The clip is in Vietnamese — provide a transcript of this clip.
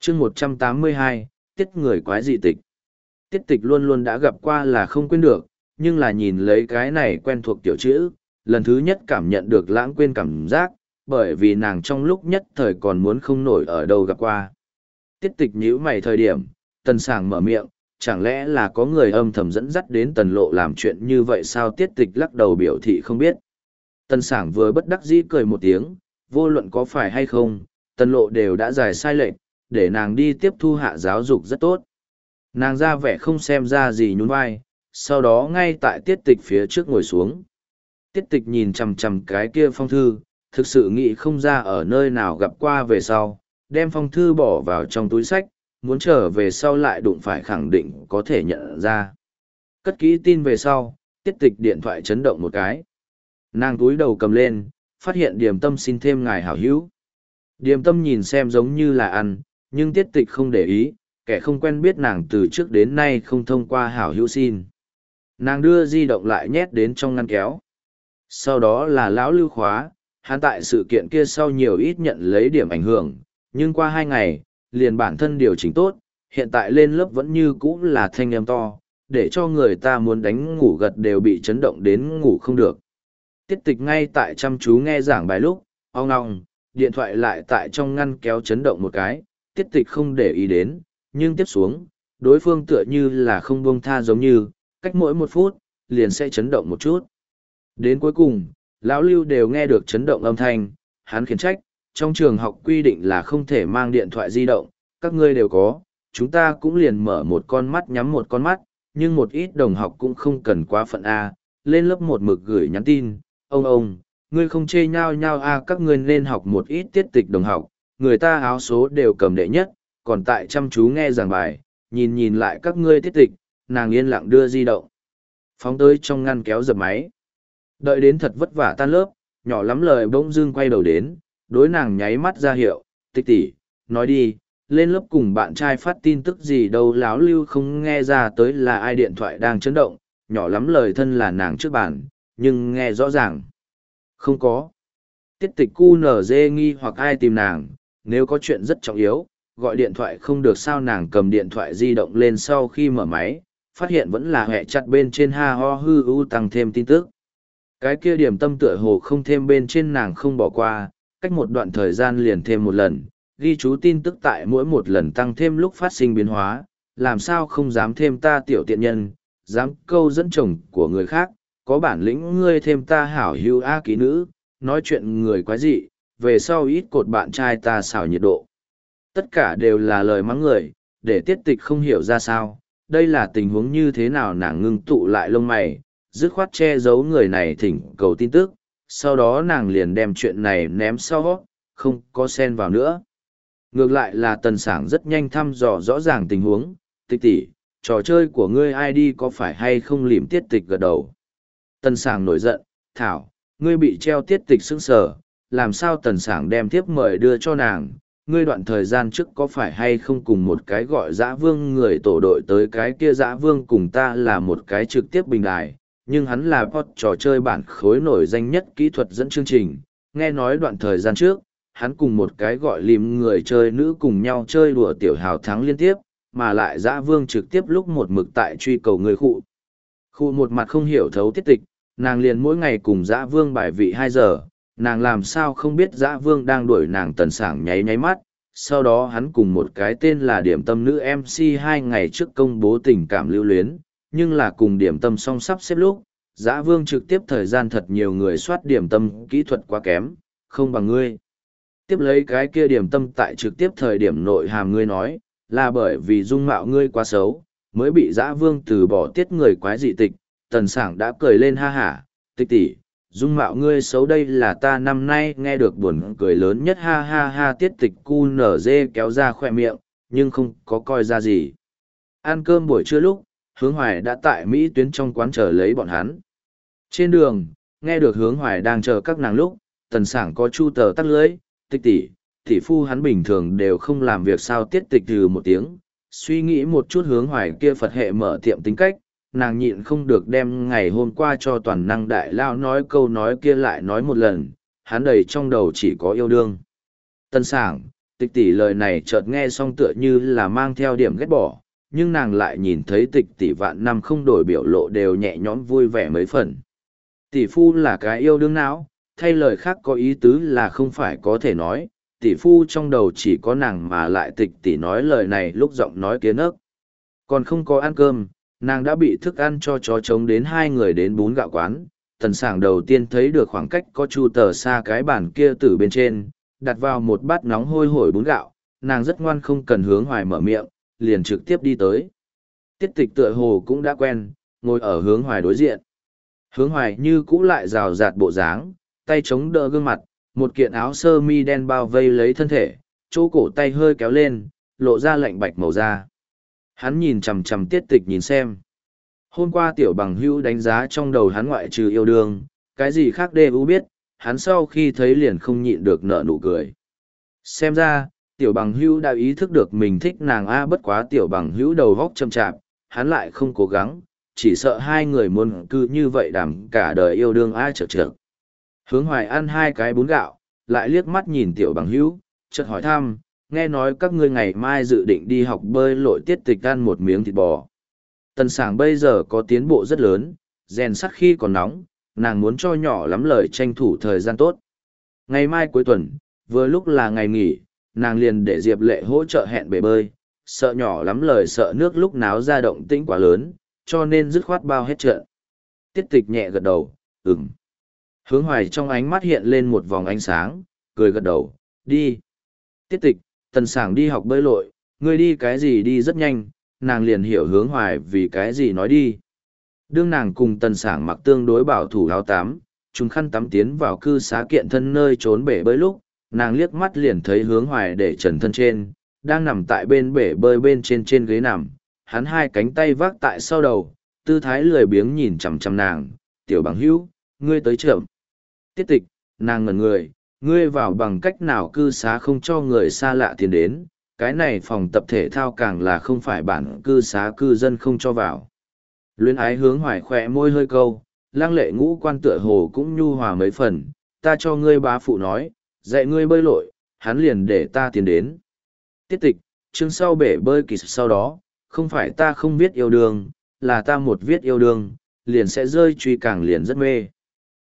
chương 182, tiết người quái dị tịch. Tiết tịch luôn luôn đã gặp qua là không quên được, nhưng là nhìn lấy cái này quen thuộc tiểu chữ, lần thứ nhất cảm nhận được lãng quên cảm giác, bởi vì nàng trong lúc nhất thời còn muốn không nổi ở đâu gặp qua. Tiết tịch nhíu mày thời điểm, Tần Sảng mở miệng, chẳng lẽ là có người âm thầm dẫn dắt đến Tần Lộ làm chuyện như vậy sao? Tiết tịch lắc đầu biểu thị không biết. Tần Sảng vừa bất đắc dĩ cười một tiếng, vô luận có phải hay không, Tần Lộ đều đã giải sai lệnh, để nàng đi tiếp thu hạ giáo dục rất tốt. Nàng ra vẻ không xem ra gì nhún vai, sau đó ngay tại tiết tịch phía trước ngồi xuống. Tiết tịch nhìn chằm chằm cái kia phong thư, thực sự nghĩ không ra ở nơi nào gặp qua về sau, đem phong thư bỏ vào trong túi sách, muốn trở về sau lại đụng phải khẳng định có thể nhận ra. Cất kỹ tin về sau, tiết tịch điện thoại chấn động một cái. Nàng túi đầu cầm lên, phát hiện Điềm Tâm xin thêm ngài hảo hữu. Điềm Tâm nhìn xem giống như là ăn, nhưng tiết tịch không để ý, kẻ không quen biết nàng từ trước đến nay không thông qua hảo hữu xin. Nàng đưa di động lại nhét đến trong ngăn kéo. Sau đó là lão Lưu Khóa, hắn tại sự kiện kia sau nhiều ít nhận lấy điểm ảnh hưởng, nhưng qua 2 ngày, liền bản thân điều chỉnh tốt, hiện tại lên lớp vẫn như cũ là thanh âm to, để cho người ta muốn đánh ngủ gật đều bị chấn động đến ngủ không được. Tiết tịch ngay tại chăm chú nghe giảng bài lúc, ong ong, điện thoại lại tại trong ngăn kéo chấn động một cái, tiết tịch không để ý đến, nhưng tiếp xuống, đối phương tựa như là không buông tha giống như, cách mỗi 1 phút, liền sẽ chấn động một chút. Đến cuối cùng, lão Lưu đều nghe được chấn động âm thanh, hắn khiển trách, trong trường học quy định là không thể mang điện thoại di động, các ngươi đều có, chúng ta cũng liền mở một con mắt nhắm một con mắt, nhưng một ít đồng học cũng không cần quá phận A, lên lớp 1 mực gửi nhắn tin, ông, ngươi không chê nhau nhau A, các ngươi nên học một ít tiết tịch đồng học, người ta áo số đều cầm đệ nhất, còn tại chăm chú nghe giảng bài, nhìn lại các ngươi tiết tịch, nàng yên lặng đưa di động. Phóng tới trong ngăn kéo dập máy. Đợi đến thật vất vả tan lớp, nhỏ lắm lời bỗng dưng quay đầu đến, đối nàng nháy mắt ra hiệu, tịch tỷ, nói đi, lên lớp cùng bạn trai phát tin tức gì đâu. Láo Lưu không nghe ra tới là ai điện thoại đang chấn động, nhỏ lắm lời thân là nàng trước bàn, nhưng nghe rõ ràng. Không có. Tiết tịch cu nở dê nghi hoặc ai tìm nàng, nếu có chuyện rất trọng yếu, gọi điện thoại không được sao. Nàng cầm điện thoại di động lên sau khi mở máy, phát hiện vẫn là hẹ chặt bên trên ha ho hư u tăng thêm tin tức. Cái kia Điểm Tâm tựa hồ không thêm bên trên nàng không bỏ qua, cách một đoạn thời gian liền thêm một lần, ghi chú tin tức tại mỗi một lần tăng thêm lúc phát sinh biến hóa, làm sao không dám thêm ta tiểu tiện nhân, dám câu dẫn chồng của người khác, có bản lĩnh ngươi thêm ta hảo hữu a ký nữ, nói chuyện người quái dị, về sau ít cột bạn trai ta xào nhiệt độ. Tất cả đều là lời mắng người, để tiết tịch không hiểu ra sao, đây là tình huống như thế nào. Nàng ngưng tụ lại lông mày, dứt khoát che giấu người này thỉnh cầu tin tức, sau đó nàng liền đem chuyện này ném sau, không có xen vào nữa. Ngược lại là Tần Sảng rất nhanh thăm dò rõ ràng tình huống, tịch tỷ, trò chơi của ngươi ID có phải hay không? Lìm tiết tịch gật đầu. Tần Sảng nổi giận, thảo, ngươi bị treo. Tiết tịch sững sờ, làm sao? Tần Sảng đem tiếp mời đưa cho nàng, ngươi đoạn thời gian trước có phải hay không cùng một cái gọi Dã Vương người tổ đội tới? Cái kia Dã Vương cùng ta là một cái trực tiếp bình đài, nhưng hắn là pod trò chơi bản khối nổi danh nhất kỹ thuật dẫn chương trình. Nghe nói đoạn thời gian trước, hắn cùng một cái gọi Lìm người chơi nữ cùng nhau chơi đùa tiểu hào thắng liên tiếp, mà lại Dã Vương trực tiếp lúc một mực tại truy cầu người khụ. Khụ một mặt không hiểu thấu tiết tịch, nàng liền mỗi ngày cùng Dã Vương bài vị 2 giờ, nàng làm sao không biết Dã Vương đang đuổi nàng? Tần Sảng nháy nháy mắt, sau đó hắn cùng một cái tên là Điểm Tâm nữ MC 2 ngày trước công bố tình cảm lưu luyến, nhưng là cùng Điểm Tâm song sắp xếp lúc, Dã Vương trực tiếp thời gian thật nhiều người soát Điểm Tâm kỹ thuật quá kém, không bằng ngươi. Tiếp lấy cái kia Điểm Tâm tại trực tiếp thời điểm nội hàm ngươi nói, là bởi vì dung mạo ngươi quá xấu, mới bị Dã Vương từ bỏ tiết người quái dị tịch. Tần Sảng đã cười lên ha hả, tịch tỷ, dung mạo ngươi xấu đây là ta năm nay nghe được buồn cười lớn nhất, ha ha ha. Tiết tịch cu nở dê kéo ra khoe miệng, nhưng không có coi ra gì. Ăn cơm buổi trưa lúc, Hướng Hoài đã tại Mỹ tuyến trong quán chờ lấy bọn hắn. Trên đường, nghe được Hướng Hoài đang chờ các nàng lúc, Tần Sảng có chu tờ tắt lưới, tịch tỷ, tỷ phu hắn bình thường đều không làm việc sao? Tiết tịch từ một tiếng, suy nghĩ một chút Hướng Hoài kia Phật hệ mở tiệm tính cách, nàng nhịn không được đem ngày hôm qua cho toàn năng đại lao nói câu nói kia lại nói một lần, hắn đầy trong đầu chỉ có yêu đương. Tần Sảng, Tịch tỷ lời này chợt nghe xong tựa như là mang theo điểm ghét bỏ, nhưng nàng lại nhìn thấy tịch tỷ vạn năm không đổi biểu lộ đều nhẹ nhõm vui vẻ mấy phần. Tỷ phu là cái yêu đương não, thay lời khác có ý tứ là không phải có thể nói, tỷ phu trong đầu chỉ có nàng mà lại tịch tỷ nói lời này lúc giọng nói kiến ớt. Còn không có ăn cơm, nàng đã bị thức ăn cho chó trống đến hai người đến bún gạo quán. Tần Sảng đầu tiên thấy được khoảng cách có chu tờ xa cái bàn kia từ bên trên, đặt vào một bát nóng hôi hổi bún gạo, nàng rất ngoan không cần Hướng Hoài mở miệng, liền trực tiếp đi tới. Tiết Tịch tựa hồ cũng đã quen, ngồi ở Hướng Hoài đối diện. Hướng Hoài như cũ lại rào rạt bộ dáng, tay chống đỡ gương mặt, một kiện áo sơ mi đen bao vây lấy thân thể, chỗ cổ tay hơi kéo lên, lộ ra lạnh bạch màu da. Hắn nhìn chằm chằm Tiết Tịch nhìn xem. Hôm qua tiểu bằng hữu đánh giá trong đầu hắn ngoại trừ yêu đương, cái gì khác đê u biết, hắn sau khi thấy liền không nhịn được nở nụ cười. Xem ra, tiểu bằng hữu đã ý thức được mình thích nàng A, bất quá tiểu bằng hữu đầu góc châm chạp, hắn lại không cố gắng, chỉ sợ hai người muốn cứ như vậy đảm cả đời yêu đương A chợt chợt. Hướng Hoài ăn hai cái bún gạo, lại liếc mắt nhìn tiểu bằng hữu, chợt hỏi thăm, nghe nói các ngươi ngày mai dự định đi học bơi lội. Tiết Tịch ăn một miếng thịt bò. Tần Sảng bây giờ có tiến bộ rất lớn, rèn sắt khi còn nóng, nàng muốn cho nhỏ lắm lời tranh thủ thời gian tốt. Ngày mai cuối tuần, vừa lúc là ngày nghỉ, nàng liền để Diệp Lệ hỗ trợ hẹn bể bơi, sợ nhỏ lắm lời sợ nước lúc náo ra động tĩnh quá lớn, cho nên dứt khoát bao hết trận. Tiết Tịch nhẹ gật đầu, ừm. Hướng Hoài trong ánh mắt hiện lên một vòng ánh sáng, cười gật đầu, đi. Tiết Tịch, Tần Sảng đi học bơi lội, ngươi đi cái gì đi rất nhanh, nàng liền hiểu Hướng Hoài vì cái gì nói đi. Đương nàng cùng Tần Sảng mặc tương đối bảo thủ áo tắm, trùng khăn tắm tiến vào cư xá kiện thân nơi trốn bể bơi lúc, nàng liếc mắt liền thấy Hướng Hoài để trần thân trên, đang nằm tại bên bể bơi bên trên ghế nằm, hắn hai cánh tay vác tại sau đầu, tư thái lười biếng nhìn chằm chằm nàng, tiểu bằng hữu, ngươi tới chậm. Tiết Tịch, nàng ngẩn người, ngươi vào bằng cách nào cư xá không cho người xa lạ tiến đến, cái này phòng tập thể thao càng là không phải bản cư xá cư dân không cho vào. Luyến ái Hướng Hoài khỏe môi hơi câu, lăng lệ ngũ quan tựa hồ cũng nhu hòa mấy phần, ta cho ngươi bá phụ nói, dạy ngươi bơi lội, hắn liền để ta tiến đến. Tiết Tịch, chương sau bể bơi kỳ sau đó, không phải ta không biết yêu đương, là ta một viết yêu đương, liền sẽ rơi truy càng liền rất mê.